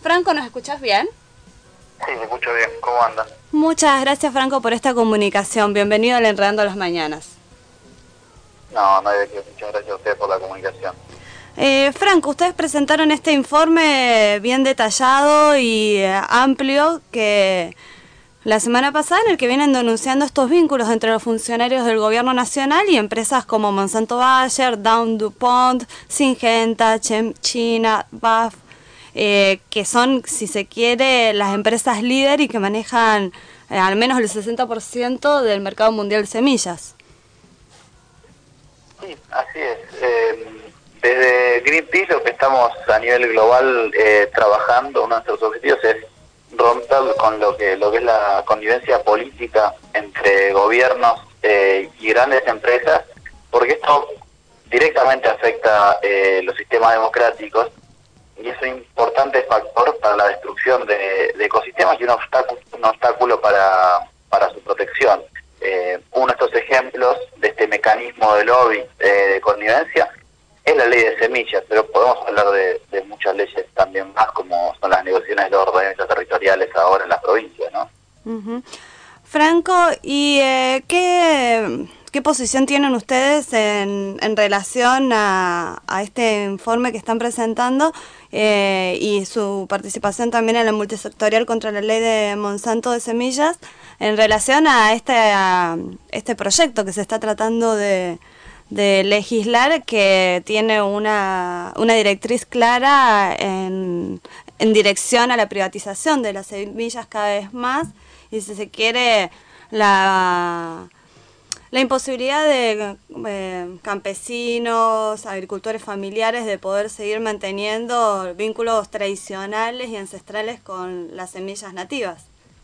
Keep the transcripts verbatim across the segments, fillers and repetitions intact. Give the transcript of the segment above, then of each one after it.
Franco, ¿nos escuchás bien? Sí, me escucho bien. ¿Cómo andan? Muchas gracias, Franco, por esta comunicación. Bienvenido al Enredando las Mañanas. No, no hay de qué. Muchas gracias a ustedes por la comunicación. Eh, Franco, ustedes presentaron este informe bien detallado y eh, amplio que la semana pasada, en el que vienen denunciando estos vínculos entre los funcionarios del gobierno nacional y empresas como Monsanto Bayer, Dow DuPont, Syngenta, Chem China, B A S F, eh, que son, si se quiere, las empresas líder y que manejan eh, al menos el sesenta por ciento del mercado mundial de semillas. Sí, así es. Eh, desde Greenpeace lo que estamos a nivel global eh, trabajando, uno de nuestros objetivos es romper con lo que lo que es la convivencia política entre gobiernos eh, y grandes empresas, porque esto directamente afecta eh, los sistemas democráticos y es un importante factor para la destrucción de, de ecosistemas y un obstáculo, un obstáculo para, para su protección. Eh, uno de estos ejemplos de este mecanismo de lobby eh, de connivencia es la ley de semillas, pero podemos hablar de, de muchas leyes también más, como son las negociaciones de los ordenamientos territoriales ahora en las provincias, ¿no? Uh-huh. Franco, ¿y eh, qué, qué posición tienen ustedes en, en relación a, a este informe que están presentando eh, y su participación también en la multisectorial contra la ley de Monsanto de semillas en relación a este, a este proyecto que se está tratando de, de legislar, que tiene una, una directriz clara en, en dirección a la privatización de las semillas cada vez más? Y si se quiere, la, la imposibilidad de eh, campesinos, agricultores familiares de poder seguir manteniendo vínculos tradicionales y ancestrales con las semillas nativas.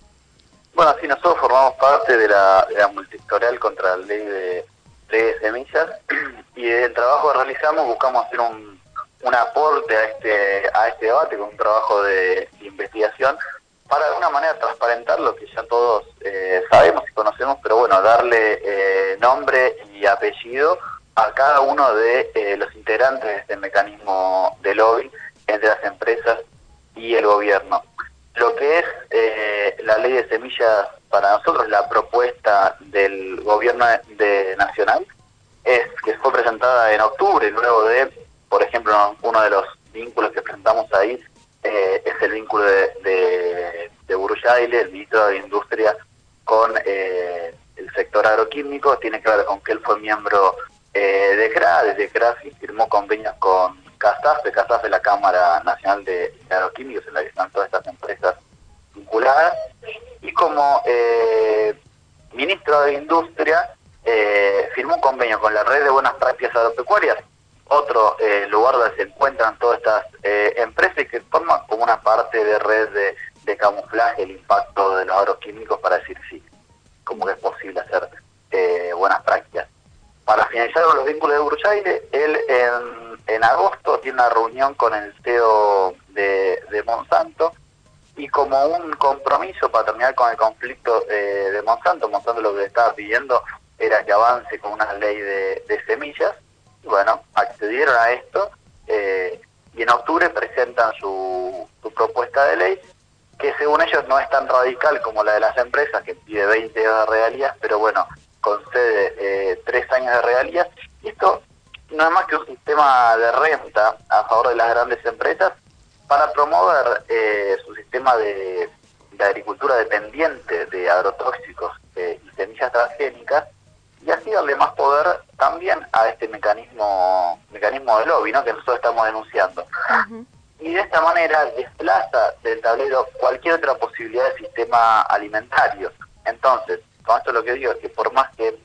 Bueno, sí, nosotros formamos parte de la, de la multisectorial contra la ley de, ley de semillas y el trabajo que realizamos buscamos hacer un, un aporte a este, a este debate con un trabajo de, de investigación para de alguna manera transparentar lo que ya todos eh, sabemos y conocemos, pero bueno, darle eh, nombre y apellido a cada uno de eh, los integrantes de este mecanismo de lobby entre las empresas y el gobierno. Lo que es eh, la ley de semillas para nosotros, la propuesta del gobierno de nacional, es que fue presentada en octubre, luego de, por ejemplo, uno de los vínculos que presentamos ahí eh, es el vínculo de, de, de Burruchaga, el ministro de Industria, con eh, el sector agroquímico. Tiene que ver con que él fue miembro eh, de C R A, desde C R A firmó convenios con CASAF, CASAF es la Cámara Nacional de, de Agroquímicos, en la que están todas estas empresas vinculadas, y como eh, ministro de Industria eh, firmó un convenio con la Red de Buenas Prácticas Agropecuarias, otro eh, lugar donde se encuentran todas estas eh, empresas y que forman como una parte de red de, de camuflaje el impacto de los agroquímicos, para decir sí, como que es posible hacer eh, buenas prácticas. Para finalizar con los vínculos de Burruchaga, él en, en agosto tiene una reunión con el C E O de, de Monsanto, y como un compromiso para terminar con el conflicto eh, de Monsanto, Monsanto lo que le estaba pidiendo era que avance con una ley de, de semillas, y bueno, accedieron a esto, eh, y en octubre presentan su, su propuesta de ley, que según ellos no es tan radical como la de las empresas, que pide veinte años de regalías, pero bueno, concede eh, tres años de regalías, y esto no es más que un sistema de renta a favor de las grandes empresas para promover eh, su sistema de, de agricultura dependiente de agrotóxicos eh, y semillas transgénicas, y así darle más poder también a este mecanismo mecanismo de lobby, ¿no?, que nosotros estamos denunciando. Uh-huh. Y de esta manera desplaza del tablero cualquier otra posibilidad de sistema alimentario. Entonces, con esto lo que digo es que por más que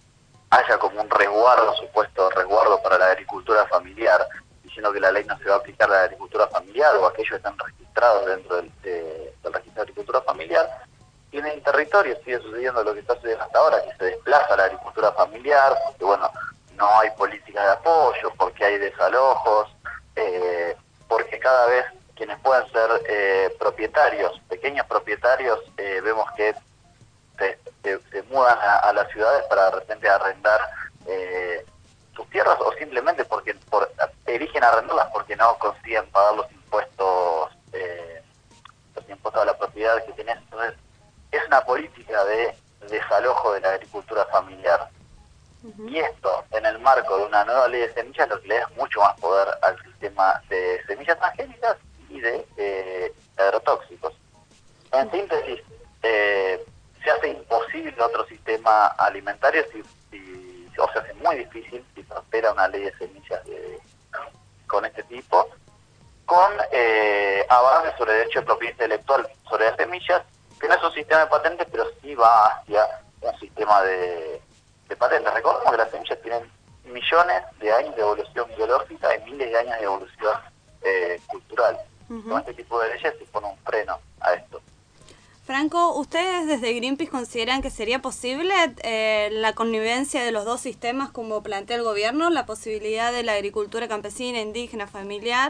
haya como un resguardo, supuesto resguardo para la agricultura familiar, diciendo que la ley no se va a aplicar a la agricultura familiar o a aquellos que están registrados dentro del, de, del registro de agricultura familiar, y en el territorio sigue sucediendo lo que está sucediendo hasta ahora, que se desplaza la agricultura familiar, porque bueno, no hay políticas de apoyo, porque hay desalojos, eh, porque cada vez quienes pueden ser eh, propietarios, pequeños propietarios, eh, vemos que se, se, se mudan a, a las ciudades para de repente arrendar eh, sus tierras, o simplemente porque por, eligen arrendarlas porque no consiguen pagar los impuestos eh, impuesto a la propiedad que tenés. Entonces, es una política de desalojo de la agricultura familiar. Uh-huh. Y esto, en el marco de una nueva ley de semillas, lo que le da es mucho más poder al sistema de semillas transgénicas y de eh, agrotóxicos. En síntesis, eh, se hace imposible otro sistema alimentario, si, si, o se hace muy difícil si prospera una ley de semillas de, con este tipo, con eh, avances sobre derecho de propiedad intelectual sobre las semillas, que no es un sistema de patentes, pero sí va hacia un sistema de, de patentes. Recordemos que las semillas tienen millones de años de evolución biológica y miles de años de evolución eh, cultural. Uh-huh. Con este tipo de leyes se pone un freno a esto. Franco, ¿ustedes desde Greenpeace consideran que sería posible eh, la connivencia de los dos sistemas como plantea el gobierno, la posibilidad de la agricultura campesina, indígena, familiar,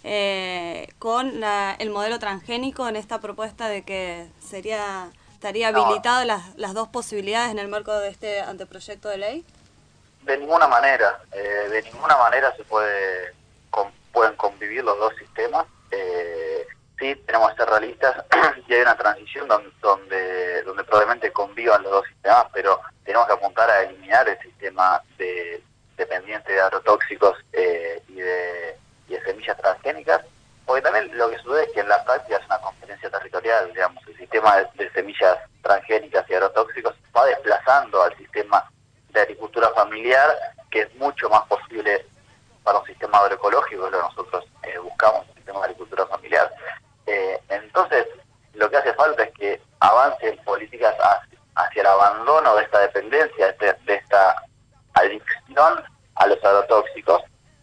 eh, con la, el modelo transgénico en esta propuesta de que sería estaría habilitado no. las, las dos posibilidades en el marco de este anteproyecto de ley? De ninguna manera, eh, de ninguna manera se puede con, pueden convivir los dos sistemas. Eh, sí, tenemos que ser realistas y hay una transición donde, donde, donde probablemente convivan los dos sistemas, pero tenemos que apuntar a eliminar el sistema de, dependiente de agrotóxicos eh, y, de, y de semillas transgénicas, porque también lo que sucede es que en la práctica es una competencia territorial, digamos, el sistema de, de semillas transgénicas y agrotóxicos va desplazando al sistema de agricultura familiar, que es mucho más posible para un sistema agroecológico, lo que nosotros eh, buscamos, un sistema de agricultura familiar. Eh, entonces, lo que hace falta es que avancen políticas hacia, hacia el abandono de esta dependencia, de, de esta adicción a los agrotóxicos,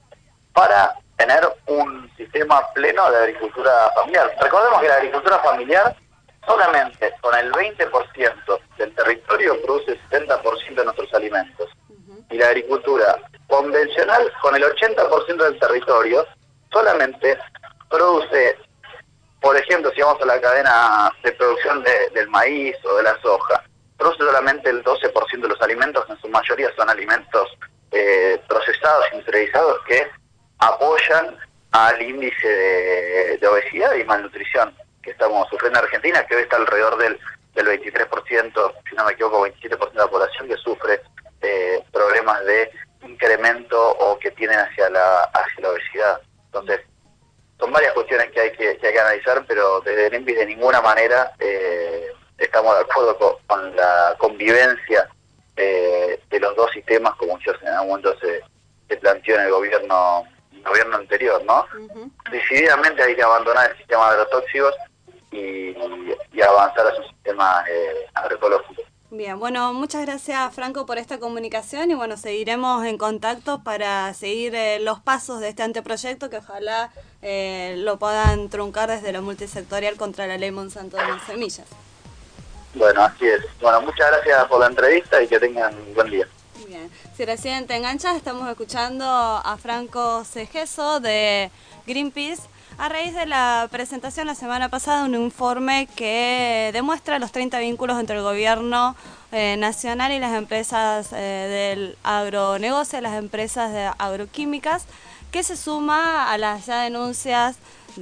para tener un sistema pleno de agricultura familiar. Recordemos que la agricultura familiar solamente con el veinte por ciento del territorio produce el setenta por ciento de nuestros alimentos. Uh-huh. Y la agricultura convencional, con el ochenta por ciento del territorio, solamente produce, por ejemplo, si vamos a la cadena de producción de, del maíz o de la soja, produce solamente el doce por ciento de los alimentos, que en su mayoría son alimentos eh, procesados, industrializados, que apoyan al índice de, de obesidad y malnutrición que estamos sufriendo en Argentina, que hoy está alrededor del, del veintitrés por ciento, si no me equivoco, veintisiete por ciento de la población que sufre eh, problemas de incremento o que tienen hacia la hacia la obesidad. Entonces, son varias cuestiones que hay que, que, hay que analizar, pero desde Greenpeace de ninguna manera eh, estamos de acuerdo con, con la convivencia eh, de los dos sistemas, como ya en algún momento se, se planteó en el gobierno, el gobierno anterior, ¿no? Uh-huh. Decididamente hay que abandonar el sistema de agrotóxicos y, y avanzar hacia un sistema eh, agroecológico. Bien, bueno, muchas gracias Franco por esta comunicación y bueno, seguiremos en contacto para seguir eh, los pasos de este anteproyecto que ojalá eh, lo puedan truncar desde lo multisectorial contra la ley Monsanto de las semillas. Bueno, así es. Bueno, muchas gracias por la entrevista y que tengan un buen día. Bien, si recién te enganchas, estamos escuchando a Franco Segeso de Greenpeace a raíz de la presentación la semana pasada de un informe que demuestra los treinta vínculos entre el gobierno eh, nacional y las empresas eh, del agronegocio, las empresas de agroquímicas, que se suma a las ya denuncias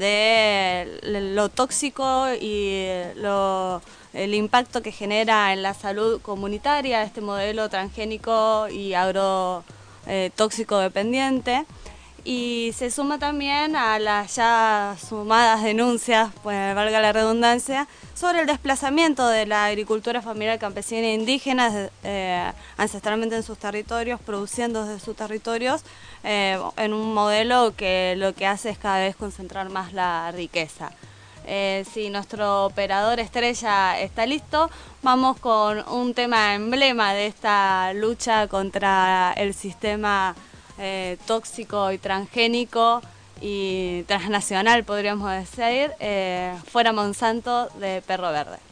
de lo tóxico y lo, el impacto que genera en la salud comunitaria este modelo transgénico y agrotóxico dependiente. Y se suma también a las ya sumadas denuncias, pues valga la redundancia, sobre el desplazamiento de la agricultura familiar campesina e indígena eh, ancestralmente en sus territorios, produciendo desde sus territorios, eh, en un modelo que lo que hace es cada vez concentrar más la riqueza. Eh, si nuestro operador estrella está listo, vamos con un tema emblema de esta lucha contra el sistema Eh, tóxico y transgénico y transnacional, podríamos decir, eh, fuera Monsanto de Perro Verde.